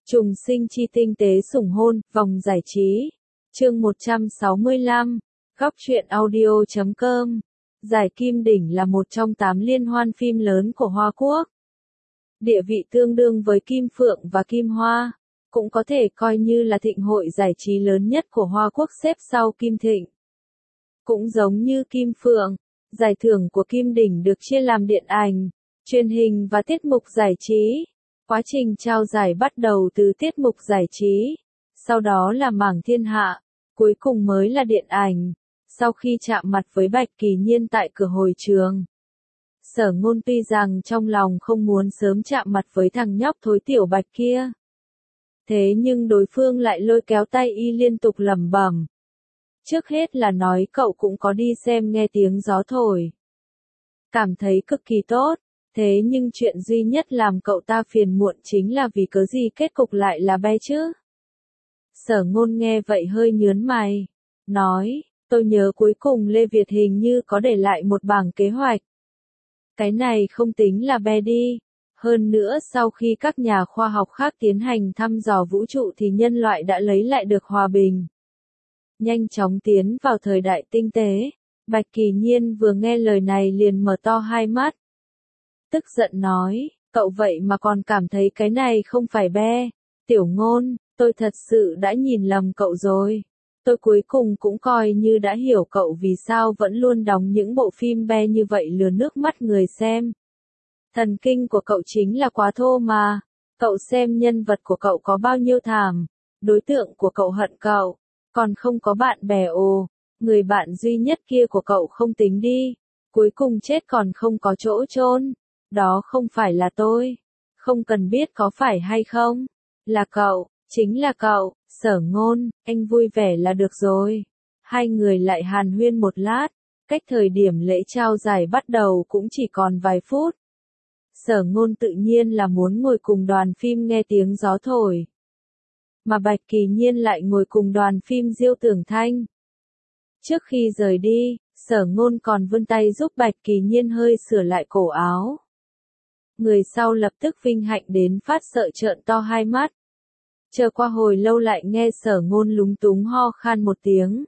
Trùng sinh chi tinh tế sủng hôn, vòng giải trí. Chương 165, góc truyện audio.com. Giải Kim Đỉnh là một trong 8 liên hoan phim lớn của Hoa Quốc. Địa vị tương đương với Kim Phượng và Kim Hoa, cũng có thể coi như là thịnh hội giải trí lớn nhất của Hoa Quốc xếp sau Kim Thịnh. Cũng giống như Kim Phượng, giải thưởng của Kim Đỉnh được chia làm điện ảnh, truyền hình và tiết mục giải trí. Quá trình trao giải bắt đầu từ tiết mục giải trí, sau đó là mảng thiên hạ, cuối cùng mới là điện ảnh. Sau khi chạm mặt với Bạch Kỳ Nhiên tại cửa hội trường, Sở Ngôn tuy rằng trong lòng không muốn sớm chạm mặt với thằng nhóc thối tiểu Bạch kia. Thế nhưng đối phương lại lôi kéo tay y liên tục lẩm bẩm. Trước hết là nói cậu cũng có đi xem nghe tiếng gió thổi. Cảm thấy cực kỳ tốt. Thế nhưng chuyện duy nhất làm cậu ta phiền muộn chính là vì cớ gì kết cục lại là bé chứ? Sở Ngôn nghe vậy hơi nhướng mày, nói, tôi nhớ cuối cùng Lê Việt hình như có để lại một bảng kế hoạch. Cái này không tính là bé đi. Hơn nữa sau khi các nhà khoa học khác tiến hành thăm dò vũ trụ thì nhân loại đã lấy lại được hòa bình. Nhanh chóng tiến vào thời đại tinh tế. Bạch Kỳ Nhiên vừa nghe lời này liền mở to hai mắt. Tức giận nói, cậu vậy mà còn cảm thấy cái này không phải be. Tiểu Ngôn, tôi thật sự đã nhìn lầm cậu rồi. Tôi cuối cùng cũng coi như đã hiểu cậu vì sao vẫn luôn đóng những bộ phim be như vậy lừa nước mắt người xem. Thần kinh của cậu chính là quá thô mà. Cậu xem nhân vật của cậu có bao nhiêu thảm. Đối tượng của cậu hận cậu. Còn không có bạn bè ồ. Người bạn duy nhất kia của cậu không tính đi. Cuối cùng chết còn không có chỗ chôn. Đó không phải là tôi. Không cần biết có phải hay không. Là cậu, chính là cậu. Sở Ngôn, anh vui vẻ là được rồi. Hai người lại hàn huyên một lát. Cách thời điểm lễ trao giải bắt đầu cũng chỉ còn vài phút. Sở Ngôn tự nhiên là muốn ngồi cùng đoàn phim nghe tiếng gió thổi. Mà Bạch Kỳ Nhiên lại ngồi cùng đoàn phim Diêu Tưởng Thanh. Trước khi rời đi, Sở Ngôn còn vươn tay giúp Bạch Kỳ Nhiên hơi sửa lại cổ áo. Người sau lập tức vinh hạnh đến phát sợ trợn to hai mắt. Chờ qua hồi lâu lại nghe Sở Ngôn lúng túng ho khan một tiếng.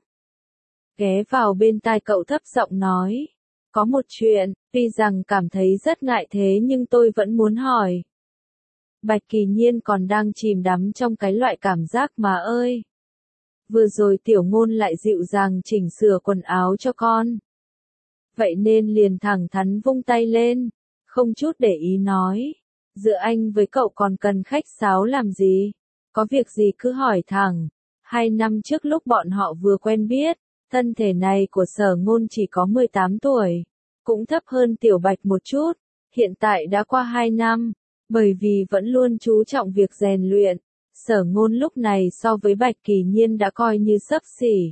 Ghé vào bên tai cậu thấp giọng nói. Có một chuyện, tuy rằng cảm thấy rất ngại thế nhưng tôi vẫn muốn hỏi. Bạch Kỳ Nhiên còn đang chìm đắm trong cái loại cảm giác mà ơi. Vừa rồi Tiểu Ngôn lại dịu dàng chỉnh sửa quần áo cho con. Vậy nên liền thẳng thắn vung tay lên. Không chút để ý nói, giữa anh với cậu còn cần khách sáo làm gì, có việc gì cứ hỏi thẳng. 2 năm trước lúc bọn họ vừa quen biết, thân thể này của Sở Ngôn chỉ có 18 tuổi, cũng thấp hơn Tiểu Bạch một chút, hiện tại đã qua 2 năm, bởi vì vẫn luôn chú trọng việc rèn luyện, Sở Ngôn lúc này so với Bạch Kỳ Nhiên đã coi như xấp xỉ.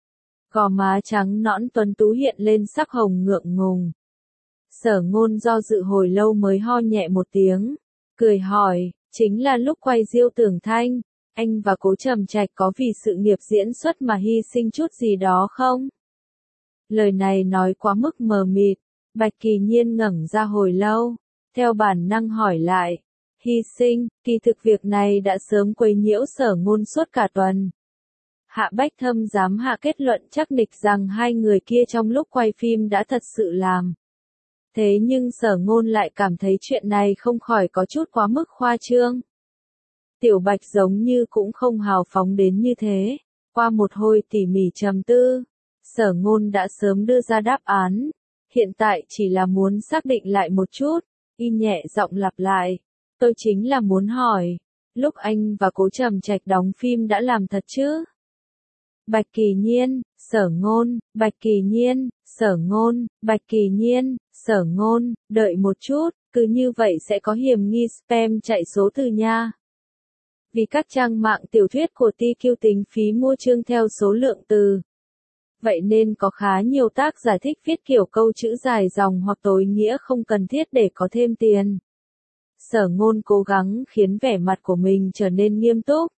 Gò má trắng nõn tuấn tú hiện lên sắc hồng ngượng ngùng. Sở Ngôn do dự hồi lâu mới ho nhẹ một tiếng, cười hỏi, chính là lúc quay Diêu Tưởng Thanh, anh và Cố Trầm Trạch có vì sự nghiệp diễn xuất mà hy sinh chút gì đó không? Lời này nói quá mức mờ mịt, Bạch Kỳ Nhiên ngẩng ra hồi lâu, theo bản năng hỏi lại, hy sinh, kỳ thực việc này đã sớm quấy nhiễu Sở Ngôn suốt cả tuần. Hạ Bách Thâm giám hạ kết luận chắc nịch rằng hai người kia trong lúc quay phim đã thật sự làm. Thế nhưng Sở Ngôn lại cảm thấy chuyện này không khỏi có chút quá mức khoa trương. Tiểu Bạch giống như cũng không hào phóng đến như thế. Qua một hồi tỉ mỉ trầm tư, Sở Ngôn đã sớm đưa ra đáp án. Hiện tại chỉ là muốn xác định lại một chút. Y nhẹ giọng lặp lại. Tôi chính là muốn hỏi, lúc anh và Cố Trầm Trạch đóng phim đã làm thật chứ? Bạch Kỳ Nhiên, Sở Ngôn, Bạch Kỳ Nhiên, Sở Ngôn, Bạch Kỳ Nhiên, Sở Ngôn, đợi một chút, cứ như vậy sẽ có hiểm nghi spam chạy số từ nha. Vì các trang mạng tiểu thuyết của TQ tính phí mua chương theo số lượng từ. Vậy nên có khá nhiều tác giả thích viết kiểu câu chữ dài dòng hoặc tối nghĩa không cần thiết để có thêm tiền. Sở Ngôn cố gắng khiến vẻ mặt của mình trở nên nghiêm túc.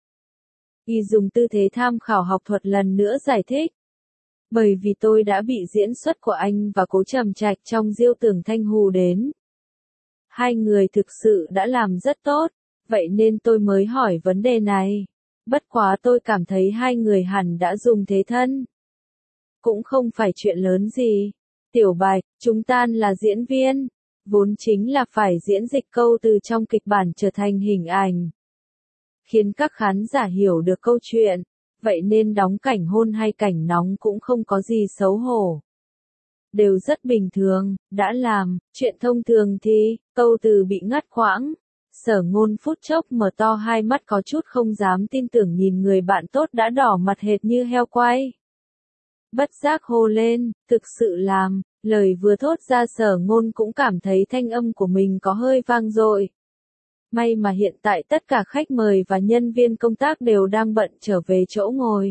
Y dùng tư thế tham khảo học thuật lần nữa giải thích. Bởi vì tôi đã bị diễn xuất của anh và Cố Trầm Trạch trong Diêu Tưởng Thanh hù đến. Hai người thực sự đã làm rất tốt, vậy nên tôi mới hỏi vấn đề này. Bất quá tôi cảm thấy hai người hẳn đã dùng thế thân. Cũng không phải chuyện lớn gì. Tiểu Bạch, chúng ta là diễn viên, vốn chính là phải diễn dịch câu từ trong kịch bản trở thành hình ảnh, khiến các khán giả hiểu được câu chuyện, vậy nên đóng cảnh hôn hay cảnh nóng cũng không có gì xấu hổ. Đều rất bình thường, đã làm, chuyện thông thường thì, câu từ bị ngắt quãng. Sở Ngôn phút chốc mở to hai mắt có chút không dám tin tưởng nhìn người bạn tốt đã đỏ mặt hệt như heo quay. Bất giác hô lên, thực sự làm, lời vừa thốt ra Sở Ngôn cũng cảm thấy thanh âm của mình có hơi vang dội. May mà hiện tại tất cả khách mời và nhân viên công tác đều đang bận trở về chỗ ngồi.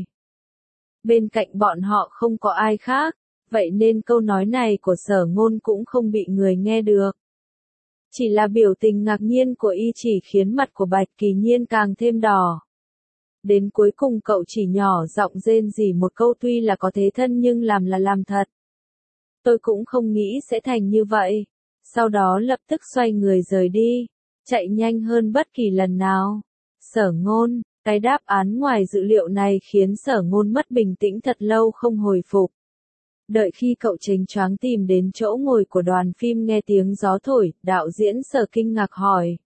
Bên cạnh bọn họ không có ai khác, vậy nên câu nói này của Sở Ngôn cũng không bị người nghe được. Chỉ là biểu tình ngạc nhiên của y chỉ khiến mặt của Bạch Kỳ Nhiên càng thêm đỏ. Đến cuối cùng cậu chỉ nhỏ giọng rên rỉ một câu tuy là có thế thân nhưng làm là làm thật. Tôi cũng không nghĩ sẽ thành như vậy. Sau đó lập tức xoay người rời đi, chạy nhanh hơn bất kỳ lần nào. Sở Ngôn, cái đáp án ngoài dự liệu này khiến Sở Ngôn mất bình tĩnh thật lâu không hồi phục. Đợi khi cậu chênh choáng tìm đến chỗ ngồi của đoàn phim nghe tiếng gió thổi, đạo diễn Sở kinh ngạc hỏi.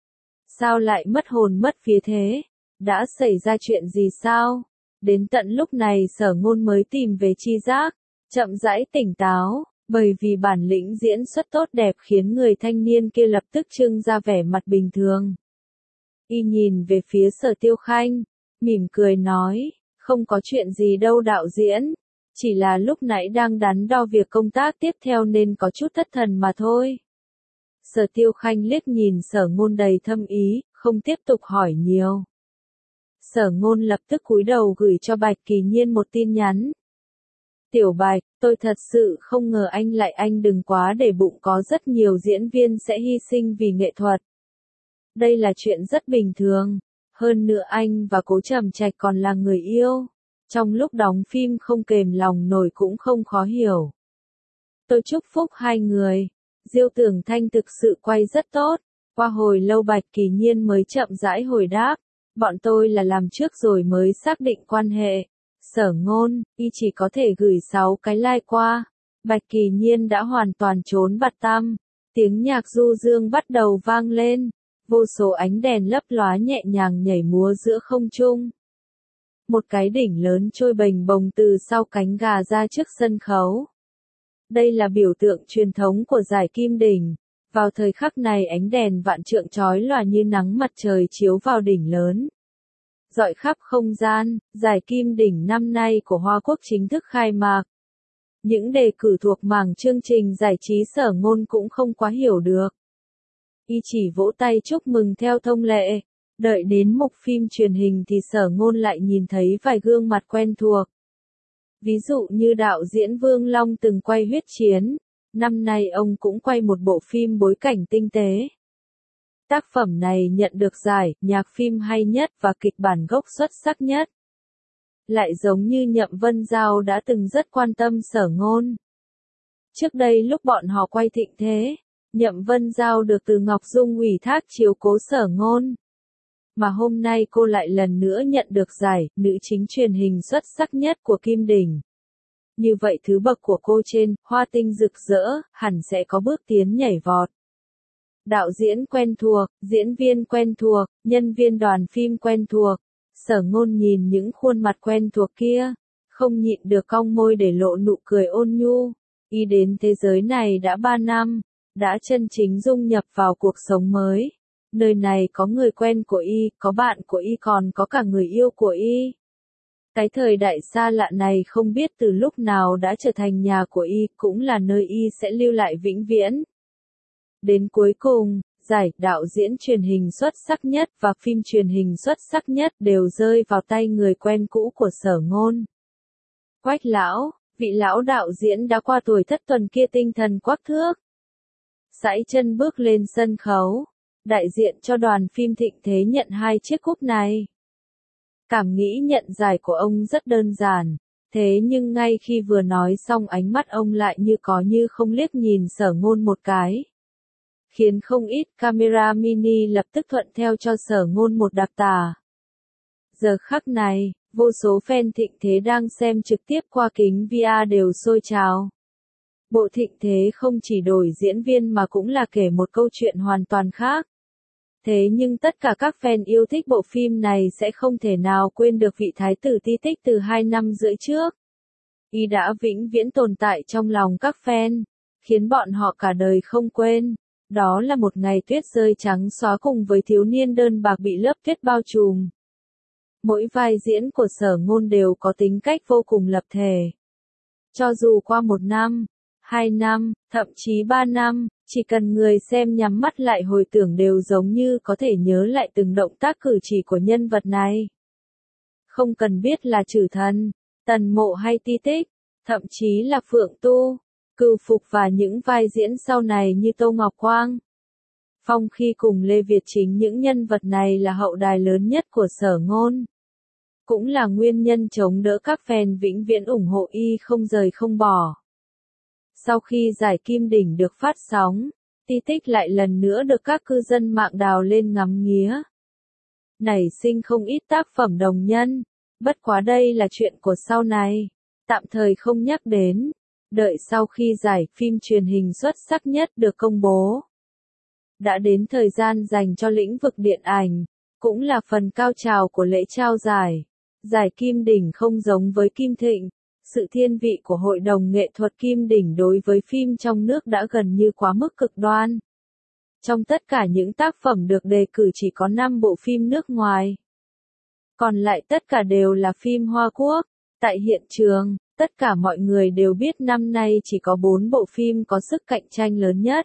Sao lại mất hồn mất vía thế? Đã xảy ra chuyện gì sao? Đến tận lúc này Sở Ngôn mới tìm về tri giác, chậm rãi tỉnh táo, bởi vì bản lĩnh diễn xuất tốt đẹp khiến người thanh niên kia lập tức trưng ra vẻ mặt bình thường. Y nhìn về phía Sở Tiêu Khanh, mỉm cười nói, không có chuyện gì đâu đạo diễn, chỉ là lúc nãy đang đắn đo việc công tác tiếp theo nên có chút thất thần mà thôi. Sở Tiêu Khanh liếc nhìn Sở Ngôn đầy thâm ý, không tiếp tục hỏi nhiều. Sở Ngôn lập tức cúi đầu gửi cho Bạch Kỳ Nhiên một tin nhắn. Tiểu Bạch, tôi thật sự không ngờ anh đừng quá để bụng, có rất nhiều diễn viên sẽ hy sinh vì nghệ thuật. Đây là chuyện rất bình thường, hơn nữa anh và Cố Trầm Trạch còn là người yêu. Trong lúc đóng phim không kềm lòng nổi cũng không khó hiểu. Tôi chúc phúc hai người. Diêu Tưởng Thanh thực sự quay rất tốt. Qua hồi lâu Bạch Kỳ Nhiên mới chậm rãi hồi đáp. Bọn tôi là làm trước rồi mới xác định quan hệ. Sở Ngôn, y chỉ có thể gửi 6 cái like qua. Bạch Kỳ Nhiên đã hoàn toàn trốn bặt tăm. Tiếng nhạc du dương bắt đầu vang lên. Vô số ánh đèn lấp lóa nhẹ nhàng nhảy múa giữa không trung. Một cái đỉnh lớn trôi bềnh bồng từ sau cánh gà ra trước sân khấu. Đây là biểu tượng truyền thống của giải Kim Đỉnh. Vào thời khắc này ánh đèn vạn trượng chói lòa như nắng mặt trời chiếu vào đỉnh lớn. Rọi khắp không gian, giải Kim Đỉnh năm nay của Hoa Quốc chính thức khai mạc. Những đề cử thuộc mảng chương trình giải trí Sở Ngôn cũng không quá hiểu được. Y chỉ vỗ tay chúc mừng theo thông lệ. Đợi đến mục phim truyền hình thì Sở Ngôn lại nhìn thấy vài gương mặt quen thuộc. Ví dụ như đạo diễn Vương Long từng quay Huyết Chiến, năm nay ông cũng quay một bộ phim bối cảnh tinh tế. Tác phẩm này nhận được giải nhạc phim hay nhất và kịch bản gốc xuất sắc nhất. Lại giống như Nhậm Vân Giao đã từng rất quan tâm Sở Ngôn. Trước đây lúc bọn họ quay Thịnh Thế, Nhậm Vân Giao được Từ Ngọc Dung ủy thác chiếu cố Sở Ngôn. Mà hôm nay cô lại lần nữa nhận được giải nữ chính truyền hình xuất sắc nhất của Kim Đỉnh. Như vậy thứ bậc của cô trên Hoa Tinh rực rỡ hẳn sẽ có bước tiến nhảy vọt. Đạo diễn quen thuộc, diễn viên quen thuộc, nhân viên đoàn phim quen thuộc. Sở Ngôn nhìn những khuôn mặt quen thuộc kia, không nhịn được cong môi để lộ nụ cười ôn nhu. Y đến thế giới này đã 3 năm, đã chân chính dung nhập vào cuộc sống mới. Nơi này có người quen của y, có bạn của y, còn có cả người yêu của y. Cái thời đại xa lạ này không biết từ lúc nào đã trở thành nhà của y, cũng là nơi y sẽ lưu lại vĩnh viễn. Đến cuối cùng, giải đạo diễn truyền hình xuất sắc nhất và phim truyền hình xuất sắc nhất đều rơi vào tay người quen cũ của Sở Ngôn. Quách lão, vị lão đạo diễn đã qua tuổi thất tuần kia tinh thần quắc thước. Sải chân bước lên sân khấu. Đại diện cho đoàn phim Thịnh Thế nhận 2 chiếc cúp này. Cảm nghĩ nhận giải của ông rất đơn giản, thế nhưng ngay khi vừa nói xong ánh mắt ông lại như có như không liếc nhìn Sở Ngôn một cái. khiến không ít camera mini lập tức thuận theo cho Sở Ngôn một đặc tả. Giờ khắc này, vô số fan Thịnh Thế đang xem trực tiếp qua kính VR đều sôi trào. Bộ Thịnh Thế không chỉ đổi diễn viên mà cũng là kể một câu chuyện hoàn toàn khác. Thế nhưng tất cả các fan yêu thích bộ phim này sẽ không thể nào quên được vị thái tử Ti Tích từ 2 năm rưỡi trước. Y đã vĩnh viễn tồn tại trong lòng các fan, khiến bọn họ cả đời không quên. Đó là một ngày tuyết rơi trắng xóa cùng với thiếu niên đơn bạc bị lớp tuyết bao trùm. Mỗi vai diễn của Sở Ngôn đều có tính cách vô cùng lập thể. Cho dù qua 1 năm, 2 năm, thậm chí 3 năm, chỉ cần người xem nhắm mắt lại hồi tưởng đều giống như có thể nhớ lại từng động tác cử chỉ của nhân vật này. Không cần biết là Trử Thần, Tần Mộ hay Ti Tích, thậm chí là Phượng Tu, Cừu Phục và những vai diễn sau này như Tô Ngọc Quang, Phong Khi cùng Lê Việt Chính, những nhân vật này là hậu đài lớn nhất của Sở Ngôn. Cũng là nguyên nhân chống đỡ các fan vĩnh viễn ủng hộ y không rời không bỏ. Sau khi giải Kim Đỉnh được phát sóng, Ti Tích lại lần nữa được các cư dân mạng đào lên ngắm nghía. Nảy sinh không ít tác phẩm đồng nhân, bất quá đây là chuyện của sau này, tạm thời không nhắc đến, đợi sau khi giải phim truyền hình xuất sắc nhất được công bố. Đã đến thời gian dành cho lĩnh vực điện ảnh, cũng là phần cao trào của lễ trao giải. Giải Kim Đỉnh không giống với Kim Thịnh, sự thiên vị của Hội đồng Nghệ thuật Kim Đỉnh đối với phim trong nước đã gần như quá mức cực đoan. Trong tất cả những tác phẩm được đề cử chỉ có 5 bộ phim nước ngoài. Còn lại tất cả đều là phim Hoa Quốc. Tại hiện trường, tất cả mọi người đều biết năm nay chỉ có 4 bộ phim có sức cạnh tranh lớn nhất.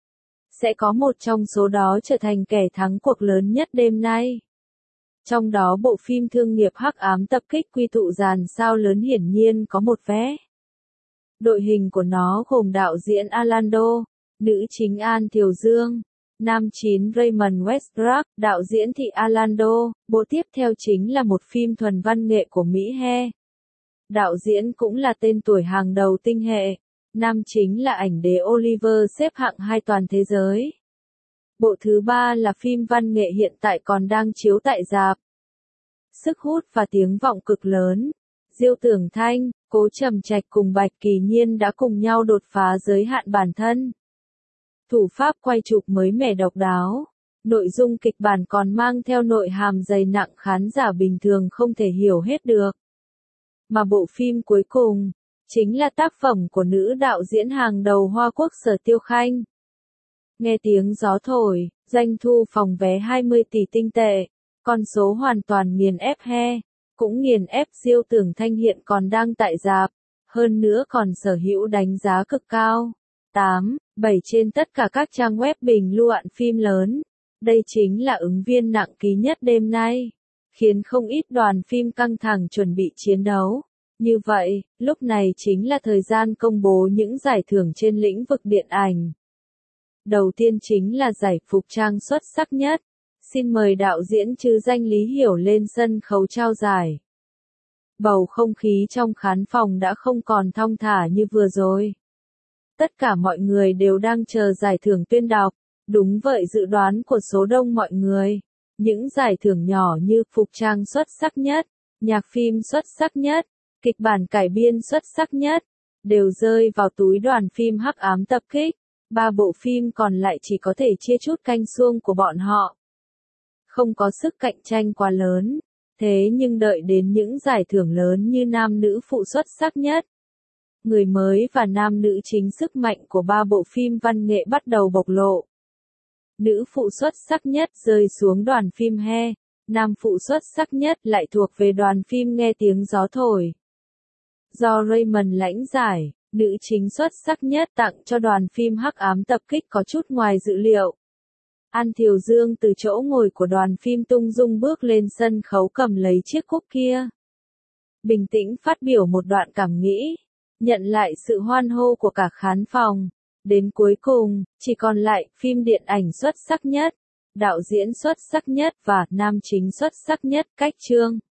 Sẽ có một trong số đó trở thành kẻ thắng cuộc lớn nhất đêm nay. Trong đó bộ phim thương nghiệp Hắc Ám Tập Kích quy tụ dàn sao lớn hiển nhiên có một vé. Đội hình của nó gồm đạo diễn Orlando, nữ chính An Thiều Dương, nam chính Raymond Westbrook, đạo diễn Thị Orlando. Bộ tiếp theo chính là một phim thuần văn nghệ của Mỹ He. Đạo diễn cũng là tên tuổi hàng đầu tinh hệ. Nam chính là ảnh đế Oliver xếp hạng 2 toàn thế giới. Bộ thứ 3 là phim văn nghệ hiện tại còn đang chiếu tại rạp. Sức hút và tiếng vọng cực lớn. Diêu Tưởng Thanh, Cố Trầm Trạch cùng Bạch Kỳ Nhiên đã cùng nhau đột phá giới hạn bản thân. Thủ pháp quay chụp mới mẻ độc đáo. Nội dung kịch bản còn mang theo nội hàm dày nặng khán giả bình thường không thể hiểu hết được. Mà bộ phim cuối cùng, chính là tác phẩm của nữ đạo diễn hàng đầu Hoa Quốc Sở Tiêu Khanh. Nghe tiếng gió thổi, doanh thu phòng vé 20 tỷ tinh tệ, con số hoàn toàn nghiền ép He, cũng nghiền ép Diêu Tưởng Thanh hiện còn đang tại rạp, hơn nữa còn sở hữu đánh giá cực cao. 7 trên tất cả các trang web bình luận phim lớn. Đây chính là ứng viên nặng ký nhất đêm nay, khiến không ít đoàn phim căng thẳng chuẩn bị chiến đấu. Như vậy, lúc này chính là thời gian công bố những giải thưởng trên lĩnh vực điện ảnh. Đầu tiên chính là giải phục trang xuất sắc nhất. Xin mời đạo diễn trứ danh Lý Hiểu lên sân khấu trao giải. Bầu không khí trong khán phòng đã không còn thong thả như vừa rồi. Tất cả mọi người đều đang chờ giải thưởng tuyên đọc. Đúng vậy dự đoán của số đông mọi người. Những giải thưởng nhỏ như phục trang xuất sắc nhất, nhạc phim xuất sắc nhất, kịch bản cải biên xuất sắc nhất, đều rơi vào túi đoàn phim Hắc Ám Tập Kích. 3 bộ phim còn lại chỉ có thể chia chút canh xuông của bọn họ. Không có sức cạnh tranh quá lớn. Thế nhưng đợi đến những giải thưởng lớn như nam nữ phụ xuất sắc nhất, người mới và nam nữ chính, sức mạnh của 3 bộ phim văn nghệ bắt đầu bộc lộ. Nữ phụ xuất sắc nhất rơi xuống đoàn phim He, nam phụ xuất sắc nhất lại thuộc về đoàn phim Nghe Tiếng Gió Thổi. Do Raymond lãnh giải, nữ chính xuất sắc nhất tặng cho đoàn phim Hắc Ám Tập Kích có chút ngoài dự liệu. An Thiều Dương từ chỗ ngồi của đoàn phim tung dung bước lên sân khấu cầm lấy chiếc cúp kia. Bình tĩnh phát biểu một đoạn cảm nghĩ, nhận lại sự hoan hô của cả khán phòng. Đến cuối cùng, chỉ còn lại phim điện ảnh xuất sắc nhất, đạo diễn xuất sắc nhất và nam chính xuất sắc nhất, Cách Chương.